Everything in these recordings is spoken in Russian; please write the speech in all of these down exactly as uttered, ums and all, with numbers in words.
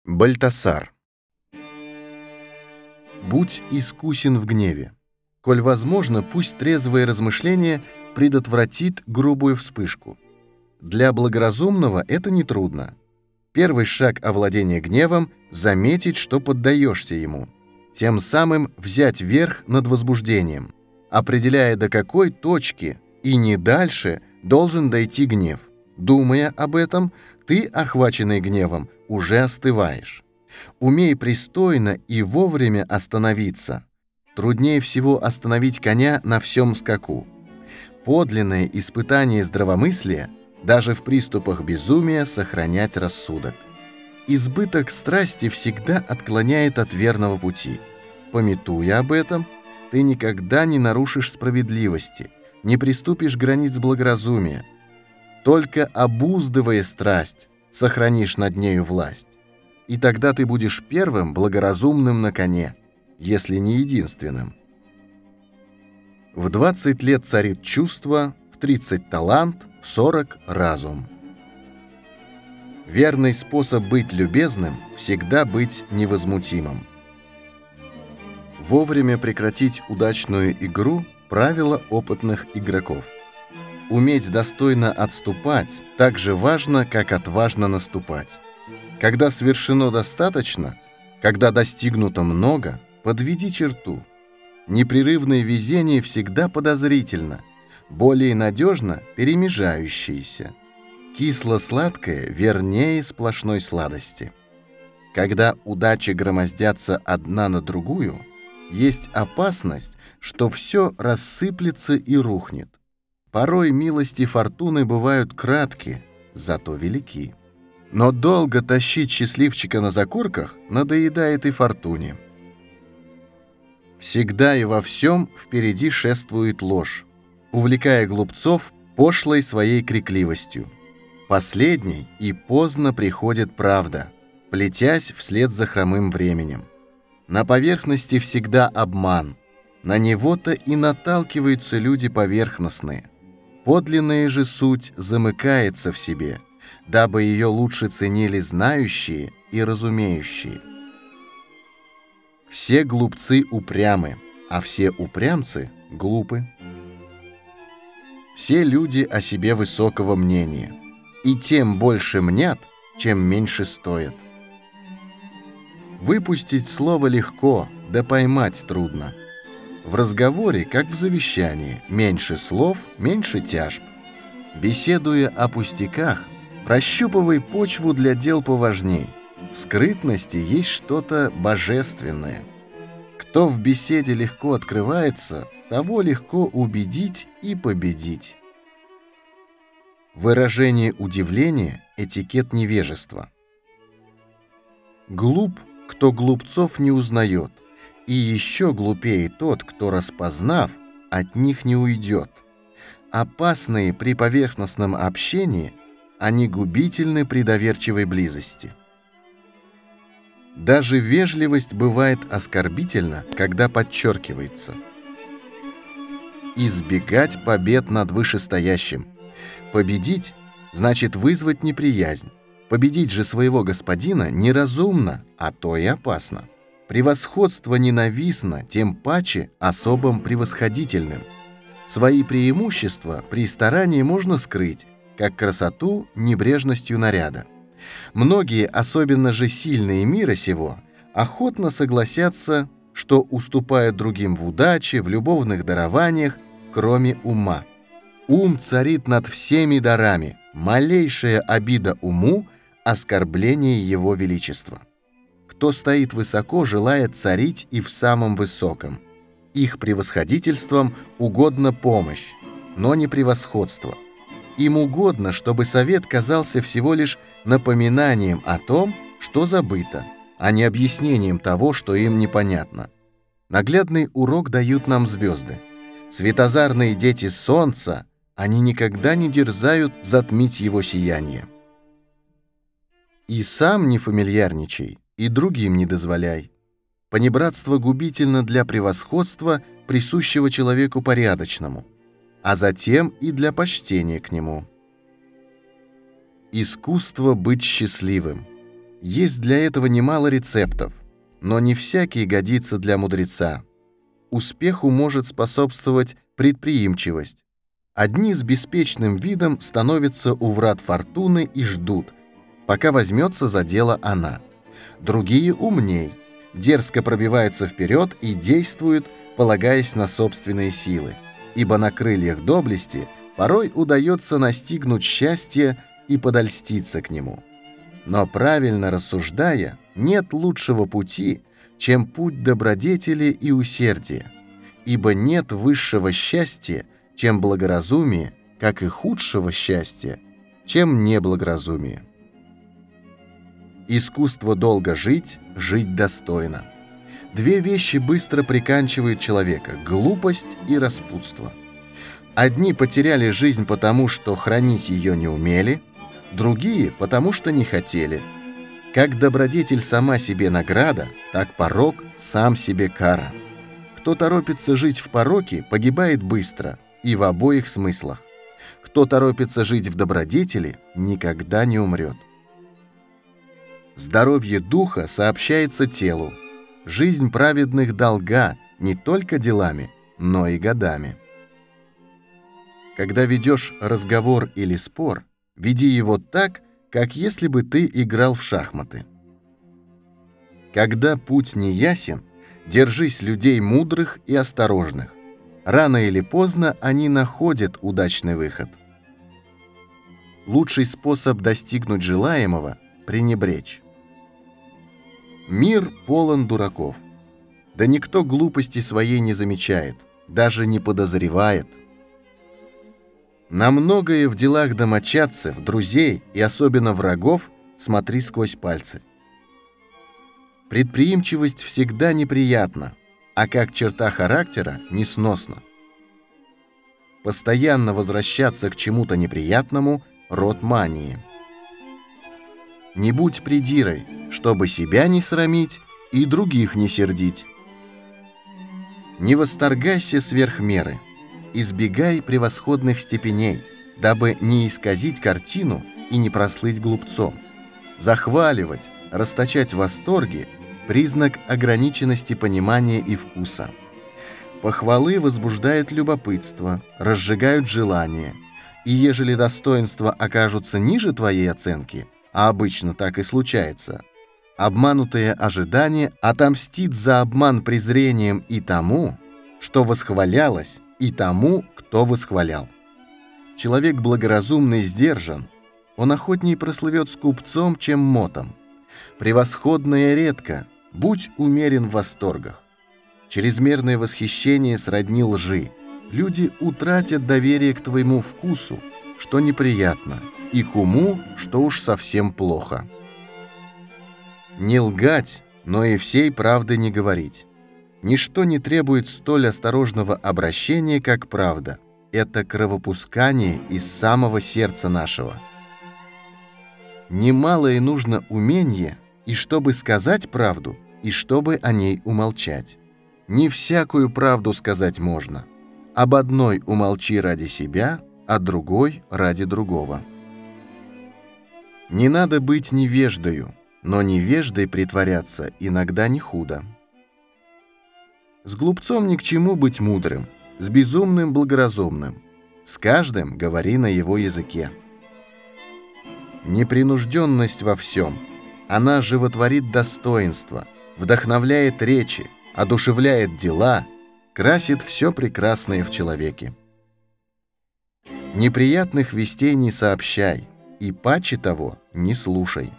Бальтасар. Будь искусен в гневе. Коль возможно, пусть трезвое размышление предотвратит грубую вспышку. Для благоразумного это нетрудно. Первый шаг овладения гневом — заметить, что поддаешься ему, тем самым взять верх над возбуждением, определяя, до какой точки и не дальше должен дойти гнев. Думая об этом, ты, охваченный гневом, уже остываешь. Умей пристойно и вовремя остановиться. Труднее всего остановить коня на всем скаку. Подлинное испытание здравомыслия — даже в приступах безумия сохранять рассудок. Избыток страсти всегда отклоняет от верного пути. Памятуя об этом, ты никогда не нарушишь справедливости, не приступишь границ благоразумия. Только обуздывая страсть, сохранишь над нею власть. И тогда ты будешь первым благоразумным на коне, если не единственным. В двадцать лет царит чувство, в тридцать талант, в сорок разум. Верный способ быть любезным — всегда быть невозмутимым. Вовремя прекратить удачную игру — правило опытных игроков. Уметь достойно отступать так же важно, как отважно наступать. Когда свершено достаточно, когда достигнуто много, подведи черту. Непрерывное везение всегда подозрительно, более надежно перемежающееся. Кисло-сладкое вернее сплошной сладости. Когда удачи громоздятся одна на другую, есть опасность, что все рассыплется и рухнет. Порой милости фортуны бывают кратки, зато велики. Но долго тащить счастливчика на закорках надоедает и фортуне. Всегда и во всем впереди шествует ложь, увлекая глупцов пошлой своей крикливостью. Последней и поздно приходит правда, плетясь вслед за хромым временем. На поверхности всегда обман, на него-то и наталкиваются люди поверхностные. Подлинная же суть замыкается в себе, дабы ее лучше ценили знающие и разумеющие. Все глупцы упрямы, а все упрямцы глупы. Все люди о себе высокого мнения, и тем больше мнят, чем меньше стоят. Выпустить слово легко, да поймать трудно. В разговоре, как в завещании, меньше слов, меньше тяжб. Беседуя о пустяках, прощупывай почву для дел поважней. В скрытности есть что-то божественное. Кто в беседе легко открывается, того легко убедить и победить. Выражение удивления — этикет невежества. Глуп, кто глупцов не узнает, и еще глупее тот, кто, распознав, от них не уйдет. Опасные при поверхностном общении, они губительны при доверчивой близости. Даже вежливость бывает оскорбительна, когда подчеркивается. Избегать побед над вышестоящим. Победить значит вызвать неприязнь. Победить же своего господина неразумно, а то и опасно. Превосходство ненавистно, тем паче особым превосходительным. Свои преимущества при старании можно скрыть, как красоту небрежностью наряда. Многие, особенно же сильные мира сего, охотно согласятся, что уступают другим в удаче, в любовных дарованиях, кроме ума. Ум царит над всеми дарами, малейшая обида уму — оскорбление его величества. Кто стоит высоко, желает царить и в самом высоком. Их превосходительством угодна помощь, но не превосходство. Им угодно, чтобы совет казался всего лишь напоминанием о том, что забыто, а не объяснением того, что им непонятно. Наглядный урок дают нам звезды. Светозарные дети солнца, они никогда не дерзают затмить его сияние. И сам не фамильярничай, и другим не дозволяй. Понебратство губительно для превосходства, присущего человеку порядочному, а затем и для почтения к нему. Искусство быть счастливым. Есть для этого немало рецептов, но не всякий годится для мудреца. Успеху может способствовать предприимчивость. Одни с беспечным видом становятся у врат фортуны и ждут, пока возьмется за дело она. Другие умней, дерзко пробиваются вперед и действуют, полагаясь на собственные силы, ибо на крыльях доблести порой удается настигнуть счастье и подольститься к нему. Но правильно рассуждая, нет лучшего пути, чем путь добродетели и усердия, ибо нет высшего счастья, чем благоразумие, как и худшего счастья, чем неблагоразумие. Искусство долго жить, жить достойно. Две вещи быстро приканчивают человека – глупость и распутство. Одни потеряли жизнь потому, что хранить ее не умели, другие – потому, что не хотели. Как добродетель сама себе награда, так порок сам себе кара. Кто торопится жить в пороке, погибает быстро и в обоих смыслах. Кто торопится жить в добродетели, никогда не умрет. Здоровье духа сообщается телу. Жизнь праведных долга не только делами, но и годами. Когда ведешь разговор или спор, веди его так, как если бы ты играл в шахматы. Когда путь не ясен, держись людей мудрых и осторожных. Рано или поздно они находят удачный выход. Лучший способ достигнуть желаемого – пренебречь. Мир полон дураков. Да никто глупости своей не замечает, даже не подозревает. На многое в делах домочадцев, друзей и особенно врагов смотри сквозь пальцы. Предприимчивость всегда неприятна, а как черта характера несносна. Постоянно возвращаться к чему-то неприятному – род мании. Не будь придирой, чтобы себя не срамить и других не сердить. Не восторгайся сверх меры, избегай превосходных степеней, дабы не исказить картину и не прослыть глупцом. Захваливать, расточать восторги – признак ограниченности понимания и вкуса. Похвалы возбуждают любопытство, разжигают желание, и ежели достоинства окажутся ниже твоей оценки, а обычно так и случается, обманутое ожидание отомстит за обман презрением и тому, что восхвалялось, и тому, кто восхвалял. Человек благоразумный сдержан, он охотнее прослывет скупцом, чем мотом. Превосходное редко, будь умерен в восторгах. Чрезмерное восхищение сродни лжи. Люди утратят доверие к твоему вкусу, что неприятно, и к уму, что уж совсем плохо. Не лгать, но и всей правды не говорить. Ничто не требует столь осторожного обращения, как правда. Это кровопускание из самого сердца нашего. Немалое нужно умение, и чтобы сказать правду, и чтобы о ней умолчать. Не всякую правду сказать можно. Об одной умолчи ради себя, а другой ради другого. Не надо быть невеждою, но невеждой притворяться иногда не худо. С глупцом ни к чему быть мудрым, с безумным благоразумным. С каждым говори на его языке. Непринужденность во всем. Она животворит достоинство, вдохновляет речи, одушевляет дела, красит все прекрасное в человеке. Неприятных вестей не сообщай, и паче того не слушай.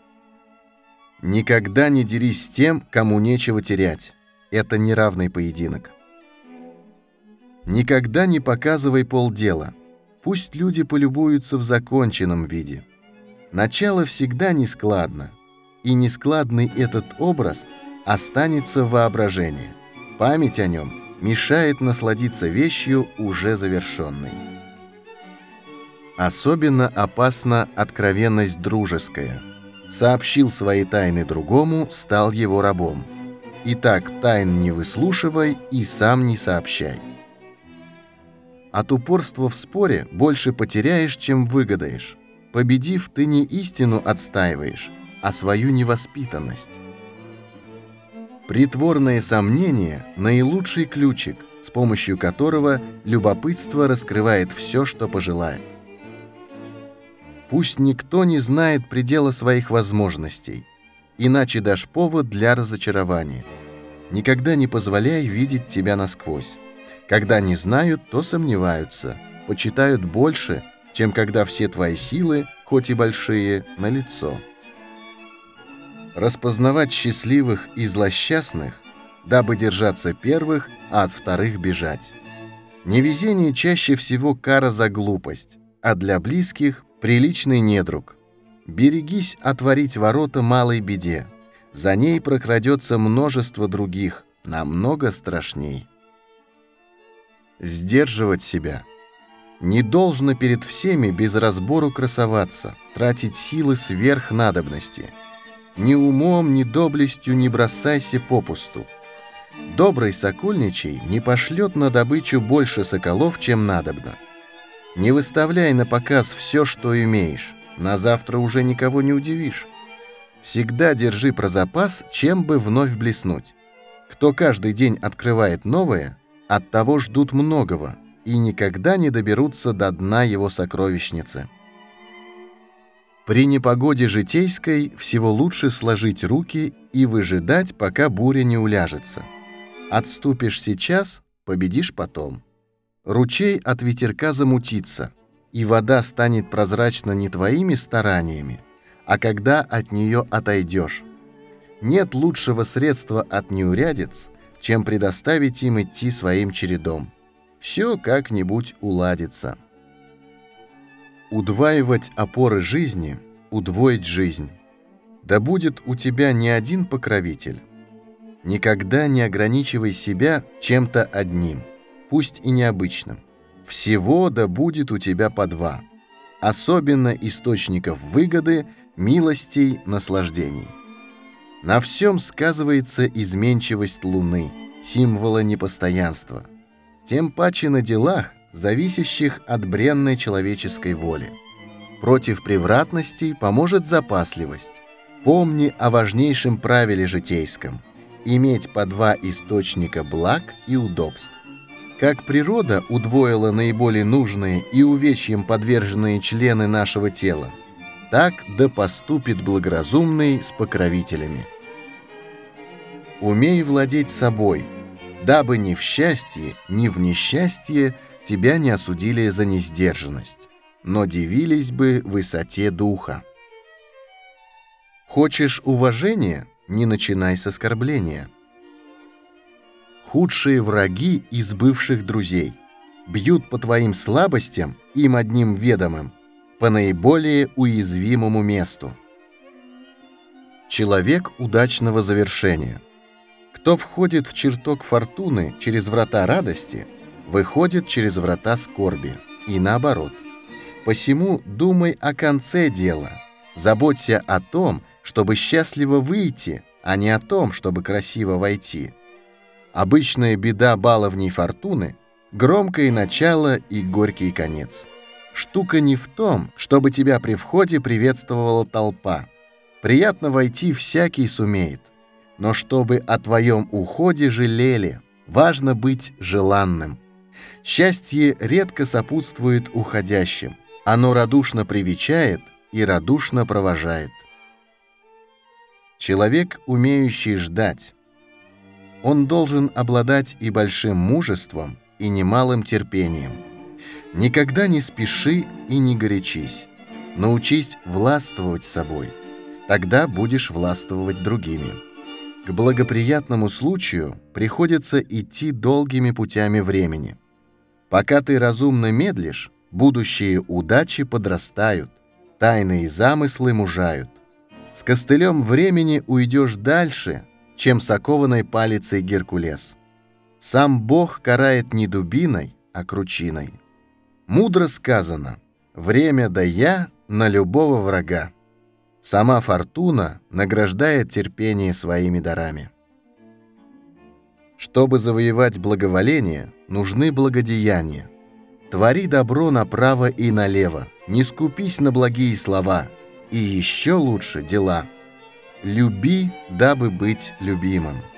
Никогда не дерись с тем, кому нечего терять. Это неравный поединок. Никогда не показывай полдела. Пусть люди полюбуются в законченном виде. Начало всегда нескладно, и нескладный этот образ останется в воображении. Память о нем мешает насладиться вещью уже завершенной. Особенно опасна откровенность дружеская. Сообщил свои тайны другому, стал его рабом. Итак, тайн не выслушивай и сам не сообщай. От упорства в споре больше потеряешь, чем выгодаешь. Победив, ты не истину отстаиваешь, а свою невоспитанность. Притворное сомнение – наилучший ключик, с помощью которого любопытство раскрывает все, что пожелает. Пусть никто не знает предела своих возможностей, иначе дашь повод для разочарования. Никогда не позволяй видеть тебя насквозь. Когда не знают, то сомневаются, почитают больше, чем когда все твои силы, хоть и большие, налицо. Распознавать счастливых и злосчастных, дабы держаться первых, а от вторых бежать. Невезение чаще всего кара за глупость, а для близких – приличный недруг. Берегись отворить ворота малой беде. За ней прокрадется множество других, намного страшней. Сдерживать себя. Не должно перед всеми без разбору красоваться, тратить силы сверх надобности. Ни умом, ни доблестью не бросайся попусту. Добрый сокольничий не пошлет на добычу больше соколов, чем надобно. Не выставляй на показ все, что имеешь, на завтра уже никого не удивишь. Всегда держи про запас, чем бы вновь блеснуть. Кто каждый день открывает новое, от того ждут многого и никогда не доберутся до дна его сокровищницы. При непогоде житейской всего лучше сложить руки и выжидать, пока буря не уляжется. Отступишь сейчас, победишь потом. Ручей от ветерка замутится, и вода станет прозрачна не твоими стараниями, а когда от нее отойдешь. Нет лучшего средства от неурядиц, чем предоставить им идти своим чередом. Все как-нибудь уладится. Удваивать опоры жизни, удвоить жизнь. Да будет у тебя не один покровитель. Никогда не ограничивай себя чем-то одним, пусть и необычным. Всего да будет у тебя по два. Особенно источников выгоды, милостей, наслаждений. На всем сказывается изменчивость Луны, символа непостоянства. Тем паче на делах, зависящих от бренной человеческой воли. Против превратностей поможет запасливость. Помни о важнейшем правиле житейском – иметь по два источника благ и удобств. Как природа удвоила наиболее нужные и увечьям подверженные члены нашего тела, так да поступит благоразумный с покровителями. Умей владеть собой, дабы ни в счастье, ни в несчастье тебя не осудили за несдержанность, но дивились бы высоте духа. Хочешь уважения? Не начинай с оскорбления. Худшие враги из бывших друзей бьют по твоим слабостям, им одним ведомым, по наиболее уязвимому месту. Человек удачного завершения. Кто входит в чертог фортуны через врата радости, выходит через врата скорби, и наоборот. Посему думай о конце дела, заботься о том, чтобы счастливо выйти, а не о том, чтобы красиво войти. Обычная беда баловней фортуны – громкое начало и горький конец. Штука не в том, чтобы тебя при входе приветствовала толпа. Приятно войти всякий сумеет. Но чтобы о твоем уходе жалели, важно быть желанным. Счастье редко сопутствует уходящим. Оно радушно привечает и радушно провожает. Человек, умеющий ждать. Он должен обладать и большим мужеством, и немалым терпением. Никогда не спеши и не горячись. Научись властвовать собой. Тогда будешь властвовать другими. К благоприятному случаю приходится идти долгими путями времени. Пока ты разумно медлишь, будущие удачи подрастают, тайные замыслы мужают. С костылем времени уйдешь дальше, чем с окованной палицей Геркулес. Сам Бог карает не дубиной, а кручиной. Мудро сказано: время да я на любого врага. Сама фортуна награждает терпение своими дарами. Чтобы завоевать благоволение, нужны благодеяния. Твори добро направо и налево, не скупись на благие слова, и еще лучше дела. «Люби, дабы быть любимым».